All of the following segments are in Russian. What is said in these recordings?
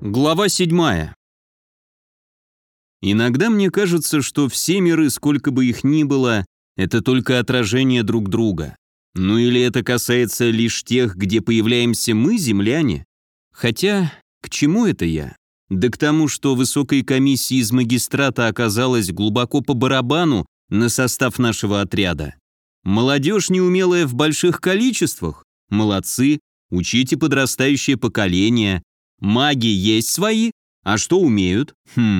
Глава 7. Иногда мне кажется, что все миры, сколько бы их ни было, это только отражение друг друга. Ну или это касается лишь тех, где появляемся мы, земляне? Хотя, к чему это я? Да к тому, что высокой комиссии из магистрата оказалось глубоко по барабану на состав нашего отряда. Молодежь, неумелая в больших количествах? Молодцы, учите подрастающее поколение. Маги есть свои, а что умеют?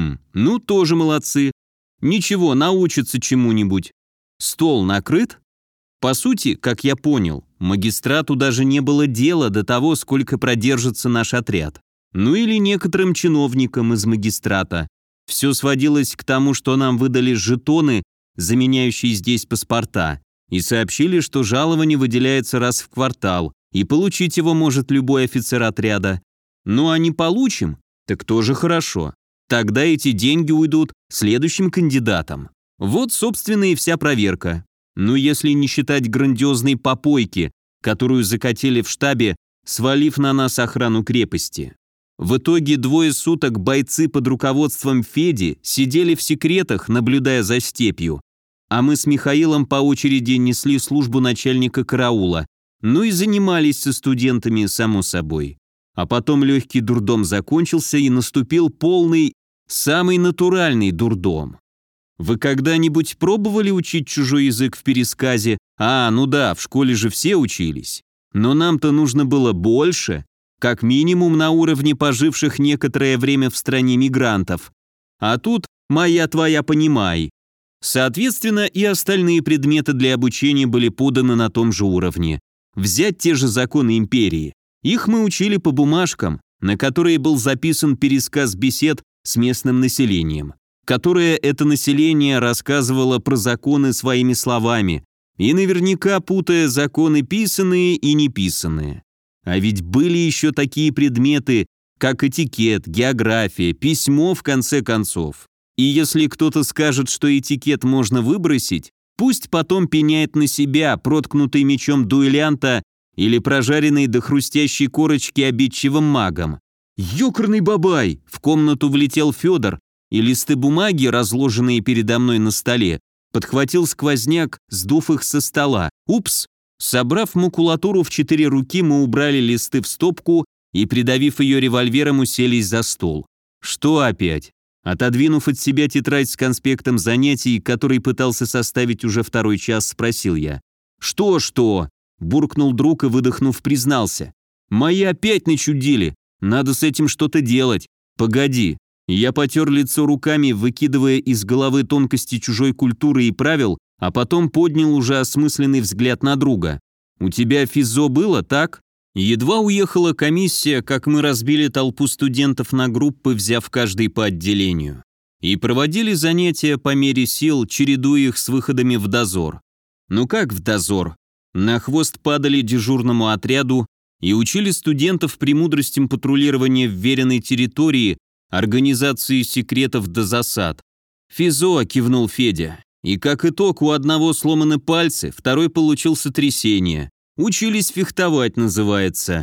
Ну тоже молодцы. Ничего, научатся чему-нибудь. Стол накрыт? По сути, как я понял, магистрату даже не было дела до того, сколько продержится наш отряд. Ну или некоторым чиновникам из магистрата. Все сводилось к тому, что нам выдали жетоны, заменяющие здесь паспорта, и сообщили, что жалование выделяется раз в квартал, и получить его может любой офицер отряда. Ну а не получим, так тоже хорошо. Тогда эти деньги уйдут следующим кандидатам. Вот, собственно, и вся проверка. Ну, если не считать грандиозной попойки, которую закатили в штабе, свалив на нас охрану крепости. В итоге 2 суток бойцы под руководством Феди сидели в секретах, наблюдая за степью, а мы с Михаилом по очереди несли службу начальника караула, ну и занимались со студентами, само собой. А потом легкий дурдом закончился, и наступил полный, самый натуральный дурдом. Вы когда-нибудь пробовали учить чужой язык в пересказе? Ну да, в школе же все учились. Но нам-то нужно было больше, как минимум на уровне поживших некоторое время в стране мигрантов. А тут «моя твоя понимай». Соответственно, и остальные предметы для обучения были поданы на том же уровне. Взять те же законы империи. Их мы учили по бумажкам, на которые был записан пересказ бесед с местным населением, которое это население рассказывало про законы своими словами, и наверняка путая законы писанные и неписанные. А ведь были еще такие предметы, как этикет, география, письмо в конце концов. И если кто-то скажет, что этикет можно выбросить, пусть потом пеняет на себя, проткнутый мечом дуэлянта или прожаренный до хрустящей корочки обидчивым магом. «Ёкарный бабай!» В комнату влетел Федор, и листы бумаги, разложенные передо мной на столе, подхватил сквозняк, сдув их со стола. Упс! Собрав макулатуру в 4 руки, мы убрали листы в стопку и, придавив ее револьвером, уселись за стол. Что опять? Отодвинув от себя тетрадь с конспектом занятий, который пытался составить уже 2-й час, спросил я. «Что?» Буркнул друг и, выдохнув, признался. «Мои опять начудили. Надо с этим что-то делать. Погоди». Я потер лицо руками, выкидывая из головы тонкости чужой культуры и правил, а потом поднял уже осмысленный взгляд на друга. «У тебя физо было, так?» Едва уехала комиссия, как мы разбили толпу студентов на группы, взяв каждый по отделению. И проводили занятия по мере сил, чередуя их с выходами в дозор. Ну как в дозор? На хвост падали дежурному отряду и учили студентов премудростям патрулирования вверенной территории, организации секретов до засад. «Физо», — кивнул Федя. И как итог, у одного сломаны пальцы, второй получил сотрясение. Учились фехтовать, называется.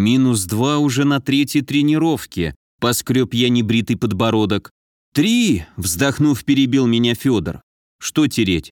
-2 уже на 3-й тренировке, поскреб я небритый подбородок. 3, вздохнув, перебил меня Федор. Что тереть?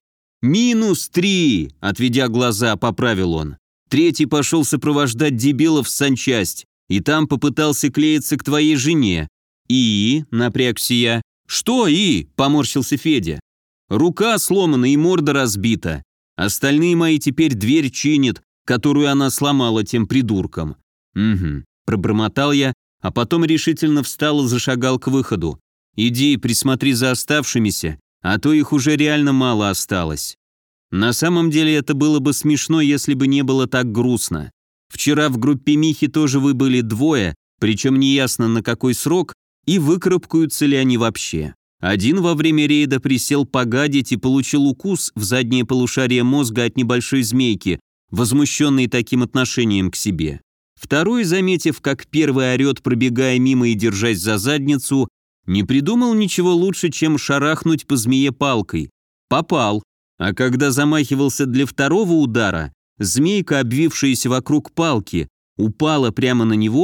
-3, отведя глаза, поправил он. 3-й пошел сопровождать дебилов в санчасть, и там попытался клеиться к твоей жене. И, напрягся я. Что и? Поморщился Федя. Рука сломана и морда разбита. Остальные мои теперь дверь чинят, которую она сломала тем придуркам. Угу, пробормотал я, а потом решительно встал и зашагал к выходу. Иди, присмотри за оставшимися, а то их уже реально мало осталось. На самом деле это было бы смешно, если бы не было так грустно. Вчера в группе Михи тоже вы были 2, причем неясно на какой срок, и выкарабкаются ли они вообще. Один во время рейда присел погадить и получил укус в заднее полушарие мозга от небольшой змейки, возмущенный таким отношением к себе. Второй, заметив, как первый орет, пробегая мимо и держась за задницу, не придумал ничего лучше, чем шарахнуть по змее палкой. Попал. А когда замахивался для 2-го удара, змейка, обвившаяся вокруг палки, упала прямо на него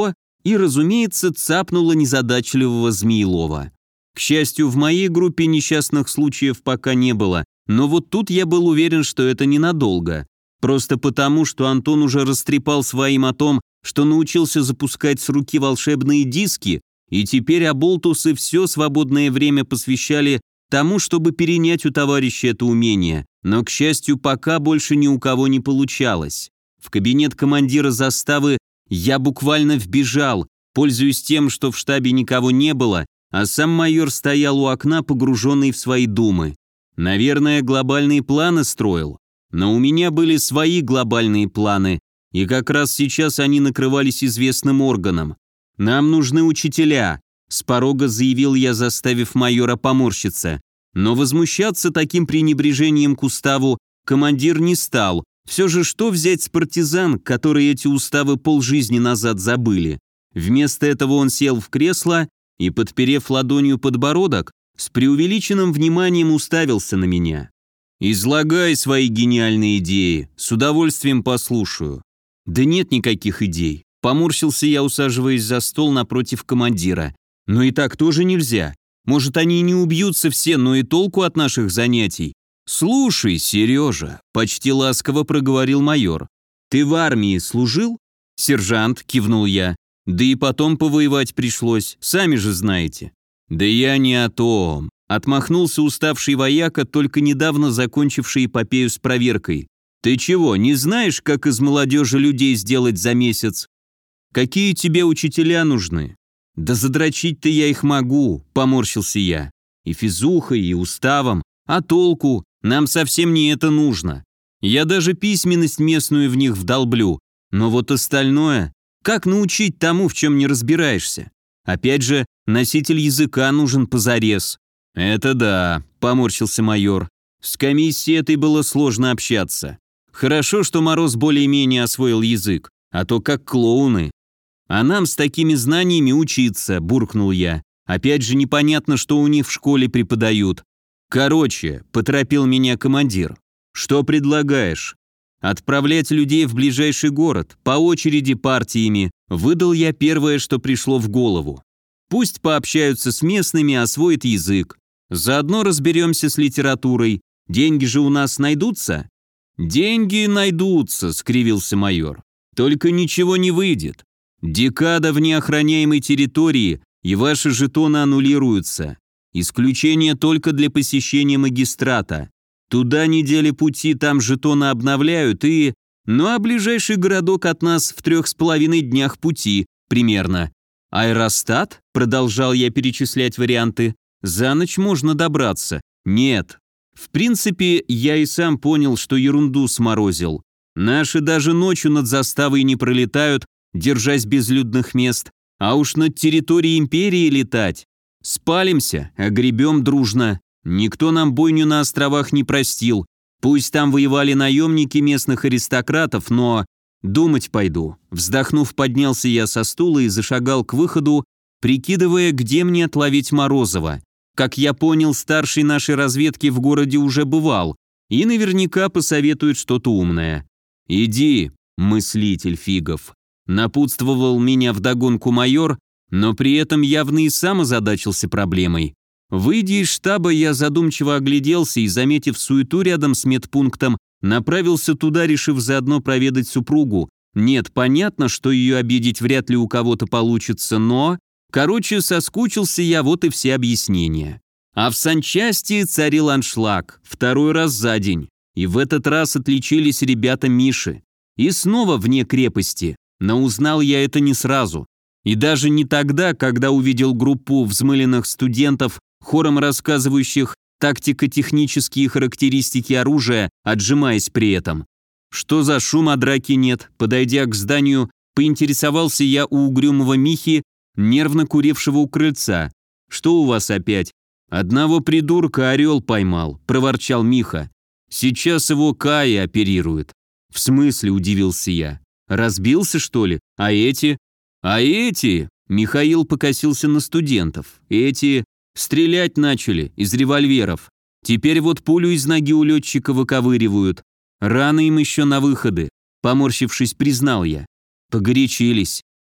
и, разумеется, цапнула незадачливого Змеелова. К счастью, в моей группе несчастных случаев пока не было, но вот тут я был уверен, что это ненадолго. Просто потому, что Антон уже растрепал своим о том, что научился запускать с руки волшебные диски, и теперь оболтусы все свободное время посвящали тому, чтобы перенять у товарища это умение. Но, к счастью, пока больше ни у кого не получалось. В кабинет командира заставы я буквально вбежал, пользуясь тем, что в штабе никого не было, а сам майор стоял у окна, погруженный в свои думы. Наверное, глобальные планы строил. Но у меня были свои глобальные планы, и как раз сейчас они накрывались известным органом. «Нам нужны учителя», — с порога заявил я, заставив майора поморщиться. Но возмущаться таким пренебрежением к уставу командир не стал. Все же что взять с партизан, которые эти уставы полжизни назад забыли? Вместо этого он сел в кресло и, подперев ладонью подбородок, с преувеличенным вниманием уставился на меня. «Излагай свои гениальные идеи, с удовольствием послушаю». «Да нет никаких идей», — поморщился я, усаживаясь за стол напротив командира. «Но и так тоже нельзя. Может, они и не убьются все, но и толку от наших занятий». «Слушай, Сережа», — почти ласково проговорил майор, — «ты в армии служил?» «Сержант», — кивнул я. «Да и потом повоевать пришлось, сами же знаете». «Да я не о том», — отмахнулся уставший вояка, только недавно закончивший эпопею с проверкой. «Ты чего, не знаешь, как из молодежи людей сделать за месяц? Какие тебе учителя нужны?» «Да задрочить-то я их могу», — поморщился я. «И физухой, и уставом. А толку? Нам совсем не это нужно. Я даже письменность местную в них вдолблю. Но вот остальное... Как научить тому, в чем не разбираешься? Опять же, носитель языка нужен позарез». «Это да», — поморщился майор. «С комиссией этой было сложно общаться. Хорошо, что Мороз более-менее освоил язык, а то как клоуны». «А нам с такими знаниями учиться», — буркнул я. «Опять же непонятно, что у них в школе преподают». «Короче», — поторопил меня командир. «Что предлагаешь?» «Отправлять людей в ближайший город, по очереди партиями», — выдал я первое, что пришло в голову. «Пусть пообщаются с местными, освоят язык. Заодно разберемся с литературой. Деньги же у нас найдутся?» «Деньги найдутся», — скривился майор. «Только ничего не выйдет. Декада в неохраняемой территории, и ваши жетоны аннулируются. Исключение только для посещения магистрата. Туда недели пути, там жетоны обновляют и... Ну а ближайший городок от нас в 3,5 днях пути, примерно. Аэростат? Продолжал я перечислять варианты. За ночь можно добраться. Нет. В принципе, я и сам понял, что ерунду сморозил. Наши даже ночью над заставой не пролетают, держась безлюдных мест, а уж над территорией империи летать. Спалимся, огребем дружно. Никто нам бойню на островах не простил. Пусть там воевали наемники местных аристократов, но... Думать пойду. Вздохнув, поднялся я со стула и зашагал к выходу, прикидывая, где мне отловить Морозова. Как я понял, старший нашей разведки в городе уже бывал и наверняка посоветует что-то умное. «Иди, мыслитель фигов», — напутствовал меня вдогонку майор, но при этом явно и сам озадачился проблемой. Выйдя из штаба, я задумчиво огляделся и, заметив суету рядом с медпунктом, направился туда, решив заодно проведать супругу. Нет, понятно, что ее обидеть вряд ли у кого-то получится, но... Короче, соскучился я, вот и все объяснения. А в санчасти царил аншлаг, второй раз за день. И в этот раз отличились ребята Миши. И снова вне крепости, но узнал я это не сразу. И даже не тогда, когда увидел группу взмыленных студентов, хором рассказывающих тактико-технические характеристики оружия, отжимаясь при этом. Что за шум, а драки нет? Подойдя к зданию, поинтересовался я у угрюмого Михи, нервно курившего у крыльца. «Что у вас опять?» «Одного придурка орел поймал», — проворчал Миха. «Сейчас его Кая оперирует». «В смысле?» — удивился я. «Разбился, что ли? А эти?» «А эти?» — Михаил покосился на студентов. «Эти стрелять начали из револьверов. Теперь вот пулю из ноги у летчика выковыривают. Рано им еще на выходы», — поморщившись, признал я. «Погорячились.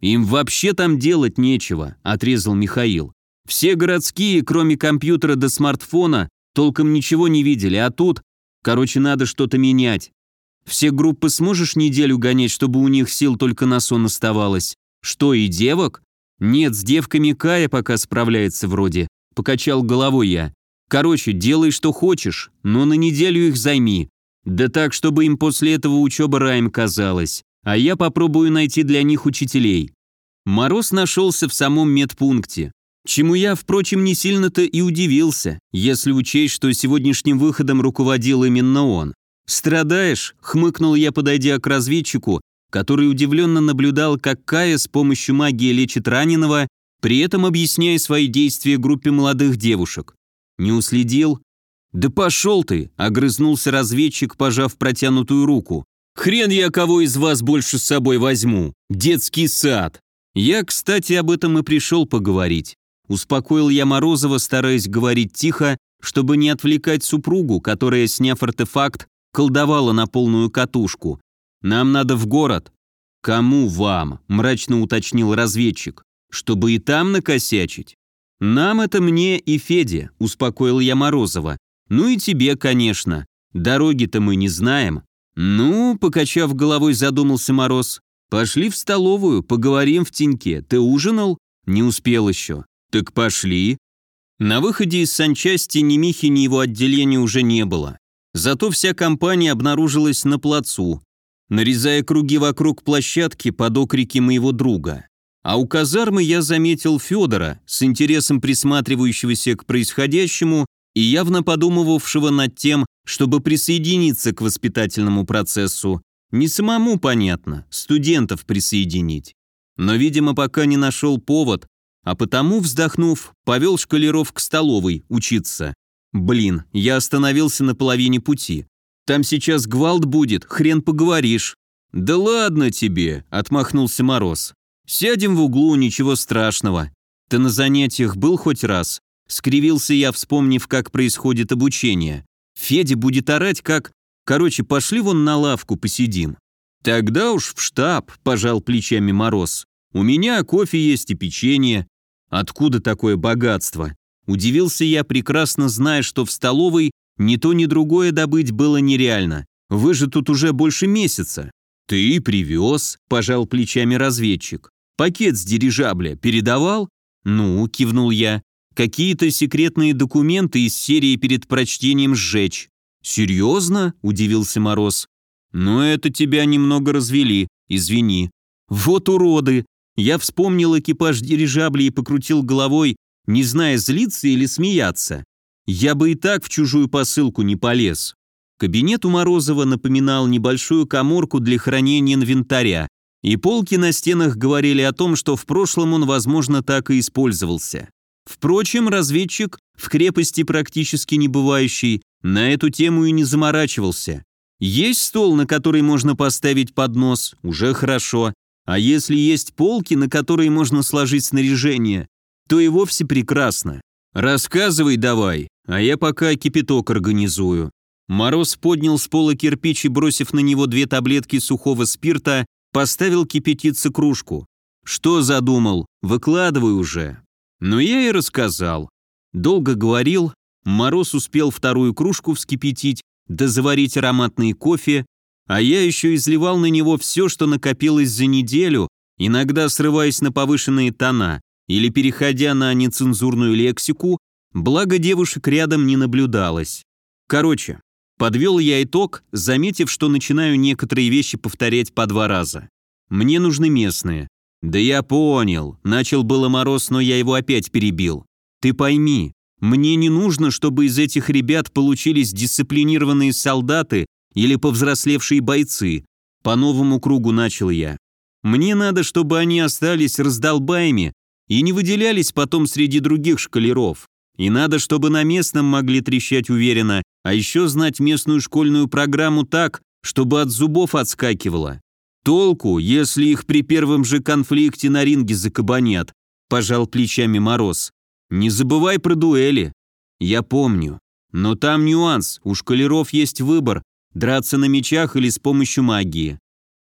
«Им вообще там делать нечего», – отрезал Михаил. «Все городские, кроме компьютера до смартфона, толком ничего не видели, а тут, короче, надо что-то менять. Все группы сможешь неделю гонять, чтобы у них сил только на сон оставалось? Что, и девок? Нет, с девками Кая пока справляется вроде», – покачал головой я. «Короче, делай, что хочешь, но на неделю их займи. Да так, чтобы им после этого учеба раем казалась. А я попробую найти для них учителей». Мороз нашелся в самом медпункте, чему я, впрочем, не сильно-то и удивился, если учесть, что сегодняшним выходом руководил именно он. «Страдаешь?» – хмыкнул я, подойдя к разведчику, который удивленно наблюдал, как Кая с помощью магии лечит раненого, при этом объясняя свои действия группе молодых девушек. «Не уследил?» «Да пошел ты!» – огрызнулся разведчик, пожав протянутую руку. «Хрен я кого из вас больше с собой возьму! Детский сад!» «Я, кстати, об этом и пришел поговорить». Успокоил я Морозова, стараясь говорить тихо, чтобы не отвлекать супругу, которая, сняв артефакт, колдовала на полную катушку. «Нам надо в город». «Кому вам?» – мрачно уточнил разведчик. «Чтобы и там накосячить?» «Нам это мне и Феде», – успокоил я Морозова. «Ну и тебе, конечно. Дороги-то мы не знаем». «Ну», – покачав головой, задумался Мороз. «Пошли в столовую, поговорим в теньке. Ты ужинал?» «Не успел еще». «Так пошли». На выходе из санчасти ни Михи, ни его отделения уже не было. Зато вся компания обнаружилась на плацу, нарезая круги вокруг площадки под окрики моего друга. А у казармы я заметил Федора, с интересом присматривающегося к происходящему и явно подумывавшего над тем, чтобы присоединиться к воспитательному процессу. Не самому, понятно, студентов присоединить. Но, видимо, пока не нашел повод, а потому, вздохнув, повел школяров к столовой учиться. Блин, я остановился на половине пути. Там сейчас гвалт будет, хрен поговоришь. «Да ладно тебе», — отмахнулся Мороз. «Сядем в углу, ничего страшного. Ты на занятиях был хоть раз?» Скривился я, вспомнив, как происходит обучение. «Федя будет орать, как... Короче, пошли вон на лавку посидим». «Тогда уж в штаб», — пожал плечами Мороз. «У меня кофе есть и печенье». «Откуда такое богатство?» Удивился я, прекрасно зная, что в столовой ни то, ни другое добыть было нереально. «Вы же тут уже больше месяца». «Ты привез», – пожал плечами разведчик. «Пакет с дирижабля передавал?» «Ну», – кивнул я. «Какие-то секретные документы из серии перед прочтением сжечь». «Серьезно?» – удивился Мороз. «Ну это тебя немного развели, извини». «Вот уроды!» Я вспомнил экипаж дирижабля и покрутил головой, не зная, злиться или смеяться. Я бы и так в чужую посылку не полез. Кабинет у Морозова напоминал небольшую каморку для хранения инвентаря, и полки на стенах говорили о том, что в прошлом он, возможно, так и использовался. Впрочем, разведчик, в крепости практически не бывающий, на эту тему и не заморачивался. Есть стол, на который можно поставить поднос, уже хорошо. А если есть полки, на которые можно сложить снаряжение, то и вовсе прекрасно. Рассказывай давай, а я пока кипяток организую. Мороз поднял с пола кирпич и, бросив на него 2 таблетки сухого спирта, поставил кипятиться кружку. Что задумал? Выкладывай уже. Но я и рассказал. Долго говорил, Мороз успел 2-ю кружку вскипятить, да заварить ароматный кофе, а я еще изливал на него все, что накопилось за неделю, иногда срываясь на повышенные тона или переходя на нецензурную лексику, благо девушек рядом не наблюдалось. Короче, подвел я итог, заметив, что начинаю некоторые вещи повторять по 2 раза. Мне нужны местные. Да я понял, начал было Мороз, но я его опять перебил. Ты пойми, мне не нужно, чтобы из этих ребят получились дисциплинированные солдаты или повзрослевшие бойцы. По новому кругу начал я. Мне надо, чтобы они остались раздолбаями и не выделялись потом среди других школяров. И надо, чтобы на местном могли трещать уверенно, а еще знать местную школьную программу так, чтобы от зубов отскакивало. Толку, если их при первом же конфликте на ринге закабанят, пожал плечами Мороз. Не забывай про дуэли. Я помню. Но там нюанс, у школяров есть выбор, драться на мечах или с помощью магии.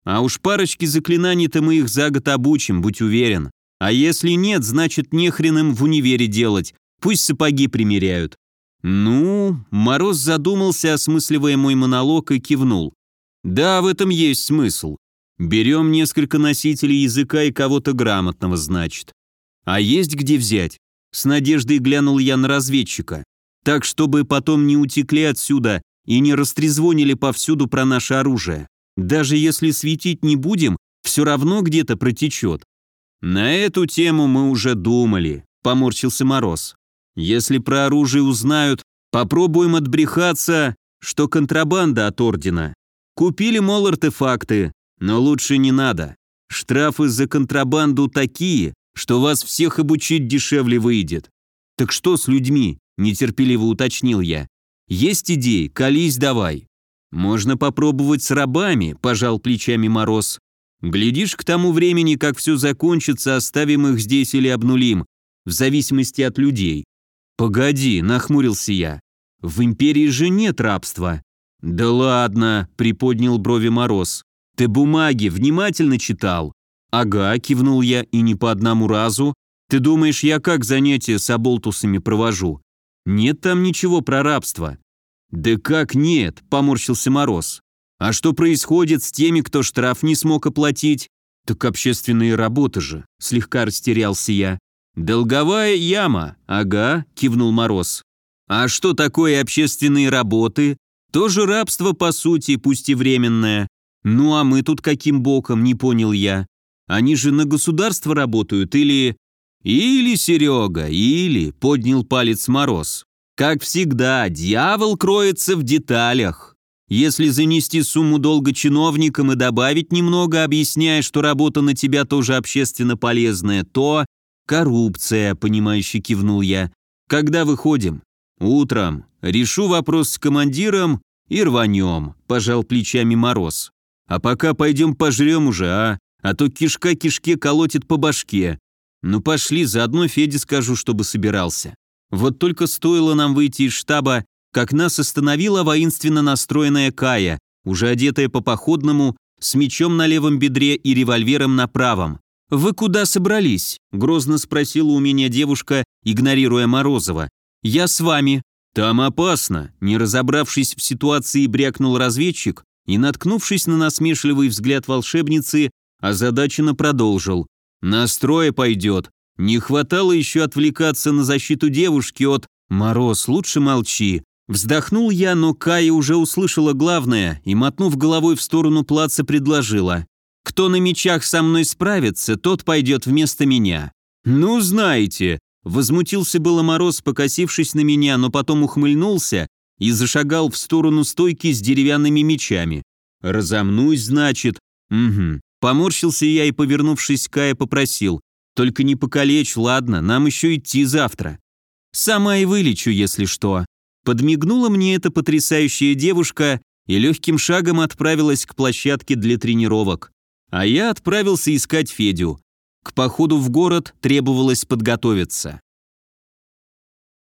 А уж парочки заклинаний-то мы их за год обучим, будь уверен. А если нет, значит нехрен им в универе делать, пусть сапоги примеряют». «Ну...» — Мороз задумался, осмысливая мой монолог, и кивнул. «Да, в этом есть смысл. Берем несколько носителей языка и кого-то грамотного, значит. А есть где взять?» С надеждой глянул я на разведчика. «Так, чтобы потом не утекли отсюда и не растрезвонили повсюду про наше оружие. Даже если светить не будем, все равно где-то протечет». «На эту тему мы уже думали», — поморщился Мороз. «Если про оружие узнают, попробуем отбрехаться, что контрабанда от ордена. Купили, мол, артефакты, но лучше не надо. Штрафы за контрабанду такие, что вас всех обучить дешевле выйдет». «Так что с людьми?» – нетерпеливо уточнил я. «Есть идеи, колись давай». «Можно попробовать с рабами», – пожал плечами Мороз. «Глядишь, к тому времени, как все закончится, оставим их здесь или обнулим, в зависимости от людей». «Погоди», – нахмурился я. «В империи же нет рабства». «Да ладно», – приподнял брови Мороз. «Ты бумаги внимательно читал?» «Ага», – кивнул я, – «и не по одному разу. Ты думаешь, я как занятия с оболтусами провожу? Нет там ничего про рабство». «Да как нет?» – поморщился Мороз. «А что происходит с теми, кто штраф не смог оплатить?» «Так общественные работы же», – слегка растерялся я. «Долговая яма, ага», – кивнул Мороз. «А что такое общественные работы? Тоже рабство, по сути, пусть и временное. Ну а мы тут каким боком, не понял я. Они же на государство работают или...» «Или, Серега, или», – поднял палец Мороз. «Как всегда, дьявол кроется в деталях. Если занести сумму долга чиновникам и добавить немного, объясняя, что работа на тебя тоже общественно полезная, то...» «Коррупция», — понимающе кивнул я. «Когда выходим?» «Утром. Решу вопрос с командиром и рванем», — пожал плечами Мороз. «А пока пойдем пожрем уже, а то кишка кишке колотит по башке. Ну пошли, заодно Феде скажу, чтобы собирался». Вот только стоило нам выйти из штаба, как нас остановила воинственно настроенная Кая, уже одетая по-походному, с мечом на левом бедре и револьвером на правом. «Вы куда собрались?» – грозно спросила у меня девушка, игнорируя Морозова. «Я с вами». «Там опасно», – не разобравшись в ситуации, брякнул разведчик и, наткнувшись на насмешливый взгляд волшебницы, озадаченно продолжил. «Настроя пойдет. Не хватало еще отвлекаться на защиту девушки от...» «Мороз, лучше молчи». Вздохнул я, но Кая уже услышала главное и, мотнув головой в сторону плаца, предложила. «Кто на мечах со мной справится, тот пойдет вместо меня». «Ну, знаете», — возмутился было Мороз, покосившись на меня, но потом ухмыльнулся и зашагал в сторону стойки с деревянными мечами. «Разомнусь, значит?» «Угу». Поморщился я и, повернувшись к Кае, попросил. «Только не покалечь, ладно, нам еще идти завтра». «Сама и вылечу, если что». Подмигнула мне эта потрясающая девушка и легким шагом отправилась к площадке для тренировок. А я отправился искать Федю. К походу в город требовалось подготовиться.